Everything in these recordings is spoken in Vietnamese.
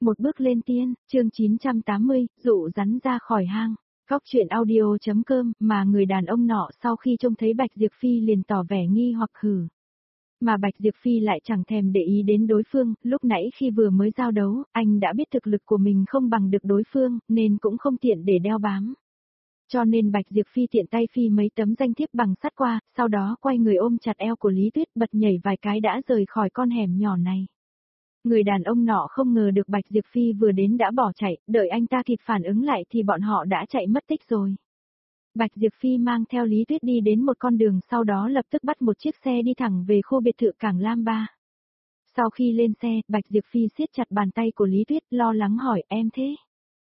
Một bước lên tiên, chương 980, dụ rắn ra khỏi hang. Góc truyện audio.com, mà người đàn ông nọ sau khi trông thấy Bạch Diệp Phi liền tỏ vẻ nghi hoặc hử. Mà Bạch Diệp Phi lại chẳng thèm để ý đến đối phương, lúc nãy khi vừa mới giao đấu, anh đã biết thực lực của mình không bằng được đối phương, nên cũng không tiện để đeo bám. Cho nên Bạch Diệp Phi tiện tay phi mấy tấm danh thiếp bằng sắt qua, sau đó quay người ôm chặt eo của Lý Tuyết bật nhảy vài cái đã rời khỏi con hẻm nhỏ này. Người đàn ông nọ không ngờ được Bạch Diệp Phi vừa đến đã bỏ chạy, đợi anh ta kịp phản ứng lại thì bọn họ đã chạy mất tích rồi. Bạch Diệp Phi mang theo Lý Tuyết đi đến một con đường, sau đó lập tức bắt một chiếc xe đi thẳng về khu biệt thự Cảng Lam Ba. Sau khi lên xe, Bạch Diệp Phi siết chặt bàn tay của Lý Tuyết lo lắng hỏi em thế.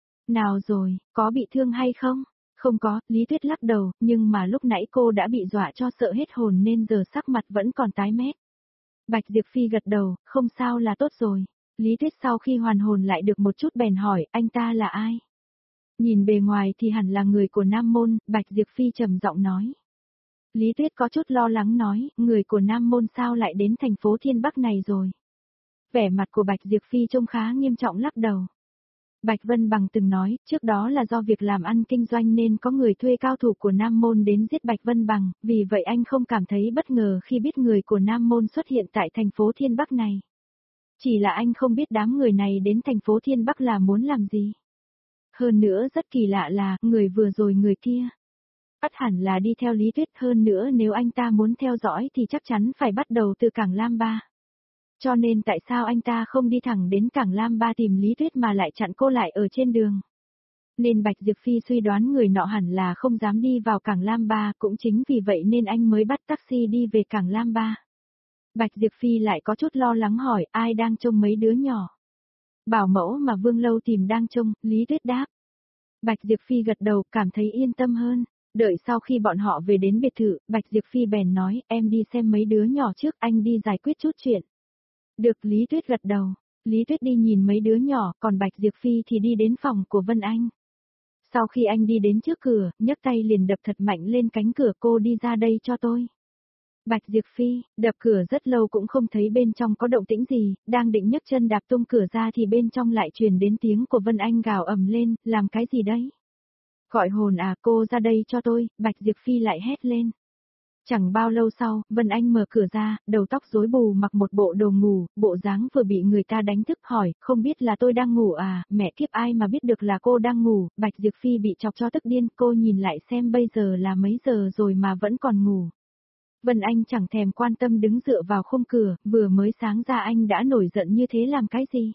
Nào rồi, có bị thương hay không? Không có, Lý Tuyết lắc đầu, nhưng mà lúc nãy cô đã bị dọa cho sợ hết hồn nên giờ sắc mặt vẫn còn tái mét. Bạch Diệp Phi gật đầu, không sao là tốt rồi. Lý Tuyết sau khi hoàn hồn lại được một chút bèn hỏi, anh ta là ai? Nhìn bề ngoài thì hẳn là người của Nam Môn, Bạch Diệp Phi trầm giọng nói. Lý Tuyết có chút lo lắng nói, người của Nam Môn sao lại đến thành phố Thiên Bắc này rồi? Vẻ mặt của Bạch Diệp Phi trông khá nghiêm trọng lắc đầu. Bạch Vân Bằng từng nói, trước đó là do việc làm ăn kinh doanh nên có người thuê cao thủ của Nam Môn đến giết Bạch Vân Bằng, vì vậy anh không cảm thấy bất ngờ khi biết người của Nam Môn xuất hiện tại thành phố Thiên Bắc này. Chỉ là anh không biết đám người này đến thành phố Thiên Bắc là muốn làm gì. Hơn nữa rất kỳ lạ là, người vừa rồi người kia. Ắt hẳn là đi theo Lý Tuyết, hơn nữa nếu anh ta muốn theo dõi thì chắc chắn phải bắt đầu từ Cảng Lam Ba. Cho nên tại sao anh ta không đi thẳng đến Cảng Lam Ba tìm Lý Tuyết mà lại chặn cô lại ở trên đường? Nên Bạch Diệp Phi suy đoán người nọ hẳn là không dám đi vào Cảng Lam Ba, cũng chính vì vậy nên anh mới bắt taxi đi về Cảng Lam Ba. Bạch Diệp Phi lại có chút lo lắng hỏi, ai đang trông mấy đứa nhỏ? Bảo mẫu mà Vương Lâu tìm đang trông, Lý Tuyết đáp. Bạch Diệp Phi gật đầu, cảm thấy yên tâm hơn. Đợi sau khi bọn họ về đến biệt thự, Bạch Diệp Phi bèn nói, em đi xem mấy đứa nhỏ trước, anh đi giải quyết chút chuyện. Được, Lý Tuyết gật đầu. Lý Tuyết đi nhìn mấy đứa nhỏ, còn Bạch Diệp Phi thì đi đến phòng của Vân Anh. Sau khi anh đi đến trước cửa, nhấc tay liền đập thật mạnh lên cánh cửa, cô đi ra đây cho tôi. Bạch Diệp Phi, đập cửa rất lâu cũng không thấy bên trong có động tĩnh gì, đang định nhấc chân đạp tung cửa ra thì bên trong lại truyền đến tiếng của Vân Anh gào ầm lên, làm cái gì đấy? Gọi hồn à, cô ra đây cho tôi, Bạch Diệp Phi lại hét lên. Chẳng bao lâu sau, Vân Anh mở cửa ra, đầu tóc rối bù mặc một bộ đồ ngủ, bộ dáng vừa bị người ta đánh thức hỏi, không biết là tôi đang ngủ à, mẹ kiếp ai mà biết được là cô đang ngủ, Bạch Diệp Phi bị chọc cho tức điên, cô nhìn lại xem bây giờ là mấy giờ rồi mà vẫn còn ngủ. Vân Anh chẳng thèm quan tâm đứng dựa vào khung cửa, vừa mới sáng ra anh đã nổi giận như thế làm cái gì?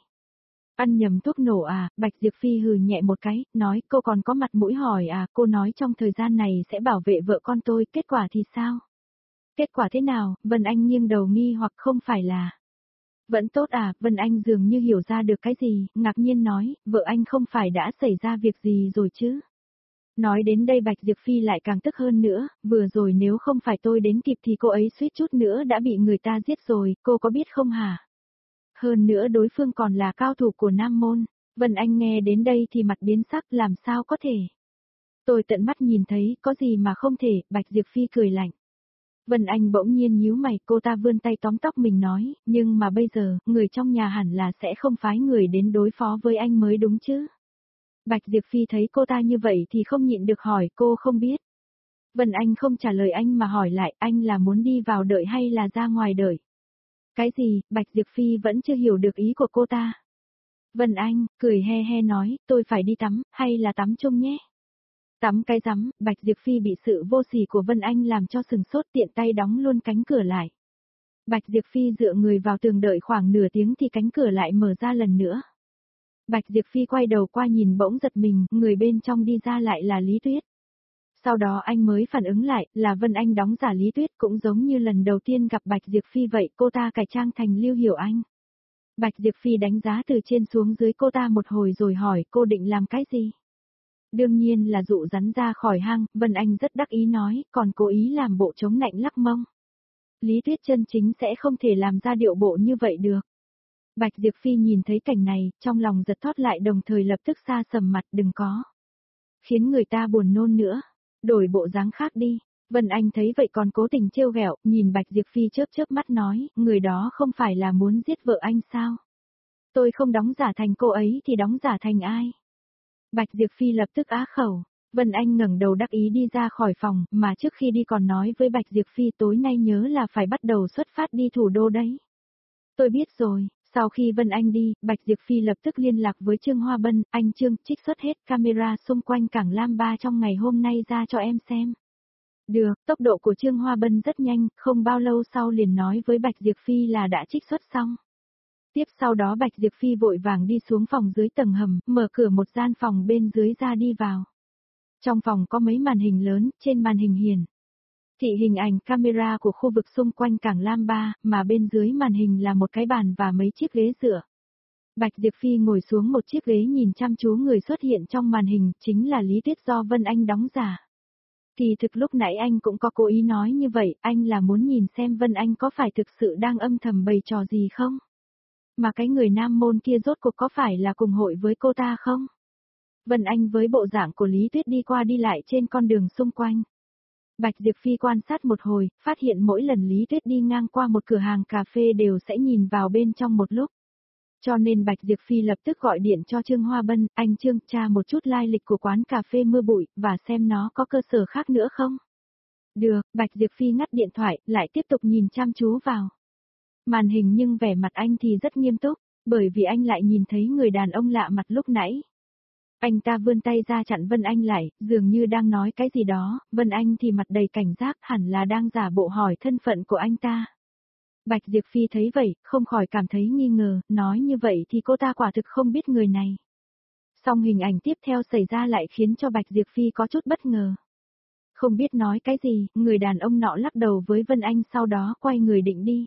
Ăn nhầm thuốc nổ à, Bạch Diệp Phi hừ nhẹ một cái, nói cô còn có mặt mũi hỏi à, cô nói trong thời gian này sẽ bảo vệ vợ con tôi, kết quả thì sao? Kết quả thế nào, Vân Anh nghiêng đầu nghi hoặc không phải là. Vẫn tốt à, Vân Anh dường như hiểu ra được cái gì, ngạc nhiên nói, vợ anh không phải đã xảy ra việc gì rồi chứ? Nói đến đây Bạch Diệp Phi lại càng tức hơn nữa, vừa rồi nếu không phải tôi đến kịp thì cô ấy suýt chút nữa đã bị người ta giết rồi, cô có biết không hả? Hơn nữa đối phương còn là cao thủ của Nam Môn. Vân Anh nghe đến đây thì mặt biến sắc, làm sao có thể? Tôi tận mắt nhìn thấy, có gì mà không thể, Bạch Diệp Phi cười lạnh. Vân Anh bỗng nhiên nhíu mày, cô ta vươn tay tóm tóc mình nói, nhưng mà bây giờ, người trong nhà hẳn là sẽ không phái người đến đối phó với anh mới đúng chứ? Bạch Diệp Phi thấy cô ta như vậy thì không nhịn được hỏi, cô không biết. Vân Anh không trả lời anh mà hỏi lại, anh là muốn đi vào đợi hay là ra ngoài đợi? Cái gì, Bạch Diệp Phi vẫn chưa hiểu được ý của cô ta. Vân Anh, cười he he nói, tôi phải đi tắm, hay là tắm chung nhé? Tắm cái rắm, Bạch Diệp Phi bị sự vô sỉ của Vân Anh làm cho sừng sốt, tiện tay đóng luôn cánh cửa lại. Bạch Diệp Phi dựa người vào tường đợi khoảng nửa tiếng thì cánh cửa lại mở ra lần nữa. Bạch Diệp Phi quay đầu qua nhìn bỗng giật mình, người bên trong đi ra lại là Lý Tuyết. Sau đó anh mới phản ứng lại, là Vân Anh đóng giả Lý Tuyết, cũng giống như lần đầu tiên gặp Bạch Diệp Phi vậy, cô ta cải trang thành Lưu Hiểu Anh. Bạch Diệp Phi đánh giá từ trên xuống dưới cô ta một hồi rồi hỏi, cô định làm cái gì? Đương nhiên là dụ rắn ra khỏi hang, Vân Anh rất đắc ý nói, còn cố ý làm bộ chống nạnh lắc mông. Lý Tuyết chân chính sẽ không thể làm ra điệu bộ như vậy được. Bạch Diệp Phi nhìn thấy cảnh này, trong lòng giật thót lại đồng thời lập tức xa sầm mặt, đừng có. Khiến người ta buồn nôn nữa. Đổi bộ dáng khác đi. Vân Anh thấy vậy còn cố tình trêu ghẹo, nhìn Bạch Diệp Phi chớp chớp mắt nói, người đó không phải là muốn giết vợ anh sao? Tôi không đóng giả thành cô ấy thì đóng giả thành ai? Bạch Diệp Phi lập tức á khẩu. Vân Anh ngẩng đầu đắc ý đi ra khỏi phòng, mà trước khi đi còn nói với Bạch Diệp Phi tối nay nhớ là phải bắt đầu xuất phát đi thủ đô đấy. Tôi biết rồi, sau khi Vân Anh đi, Bạch Diệp Phi lập tức liên lạc với Trương Hoa Bân, anh Trương, trích xuất hết camera xung quanh cảng Lam Ba trong ngày hôm nay ra cho em xem. Được, tốc độ của Trương Hoa Bân rất nhanh, không bao lâu sau liền nói với Bạch Diệp Phi là đã trích xuất xong. Tiếp sau đó Bạch Diệp Phi vội vàng đi xuống phòng dưới tầng hầm, mở cửa một gian phòng bên dưới ra đi vào. Trong phòng có mấy màn hình lớn, trên màn hình hiển thị hình ảnh camera của khu vực xung quanh cảng Lam Ba, mà bên dưới màn hình là một cái bàn và mấy chiếc ghế dựa. Bạch Diệp Phi ngồi xuống một chiếc ghế nhìn chăm chú người xuất hiện trong màn hình, chính là Lý Tuyết do Vân Anh đóng giả. Thì thực lúc nãy anh cũng có cố ý nói như vậy, anh là muốn nhìn xem Vân Anh có phải thực sự đang âm thầm bày trò gì không? Mà cái người nam môn kia rốt cuộc có phải là cùng hội với cô ta không? Vân Anh với bộ dạng của Lý Tuyết đi qua đi lại trên con đường xung quanh. Bạch Diệp Phi quan sát một hồi, phát hiện mỗi lần Lý Tuyết đi ngang qua một cửa hàng cà phê đều sẽ nhìn vào bên trong một lúc. Cho nên Bạch Diệp Phi lập tức gọi điện cho Trương Hoa Bân, anh Trương, tra một chút lai lịch của quán cà phê Mưa Bụi, và xem nó có cơ sở khác nữa không. Được, Bạch Diệp Phi ngắt điện thoại, lại tiếp tục nhìn chăm chú vào màn hình, nhưng vẻ mặt anh thì rất nghiêm túc, bởi vì anh lại nhìn thấy người đàn ông lạ mặt lúc nãy. Anh ta vươn tay ra chặn Vân Anh lại, dường như đang nói cái gì đó, Vân Anh thì mặt đầy cảnh giác, hẳn là đang giả bộ hỏi thân phận của anh ta. Bạch Diệp Phi thấy vậy, không khỏi cảm thấy nghi ngờ, nói như vậy thì cô ta quả thực không biết người này. Song hình ảnh tiếp theo xảy ra lại khiến cho Bạch Diệp Phi có chút bất ngờ. Không biết nói cái gì, người đàn ông nọ lắc đầu với Vân Anh, sau đó quay người định đi.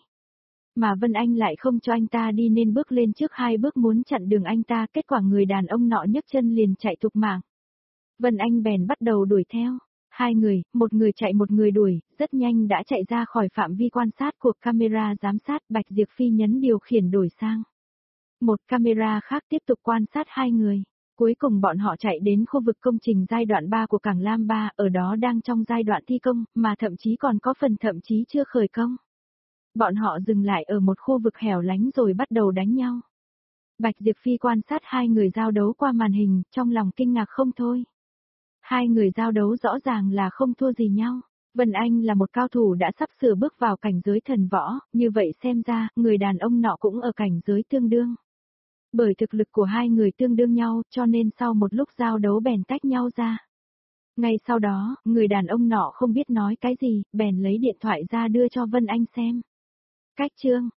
Mà Vân Anh lại không cho anh ta đi nên bước lên trước 2 bước muốn chặn đường anh ta, kết quả người đàn ông nọ nhấc chân liền chạy thục mạng. Vân Anh bèn bắt đầu đuổi theo. 2 người, một người chạy một người đuổi, rất nhanh đã chạy ra khỏi phạm vi quan sát của camera giám sát. Bạch Diệp Phi nhấn điều khiển đổi sang một camera khác tiếp tục quan sát 2 người. Cuối cùng bọn họ chạy đến khu vực công trình giai đoạn 3 của cảng Lam Ba, ở đó đang trong giai đoạn thi công, mà thậm chí còn có phần thậm chí chưa khởi công. Bọn họ dừng lại ở một khu vực hẻo lánh rồi bắt đầu đánh nhau. Bạch Diệp Phi quan sát 2 người giao đấu qua màn hình, trong lòng kinh ngạc không thôi. 2 người giao đấu rõ ràng là không thua gì nhau. Vân Anh là một cao thủ đã sắp sửa bước vào cảnh giới thần võ, như vậy xem ra, người đàn ông nọ cũng ở cảnh giới tương đương. Bởi thực lực của 2 người tương đương nhau, cho nên sau một lúc giao đấu bèn tách nhau ra. Ngay sau đó, người đàn ông nọ không biết nói cái gì, bèn lấy điện thoại ra đưa cho Vân Anh xem. Cách chương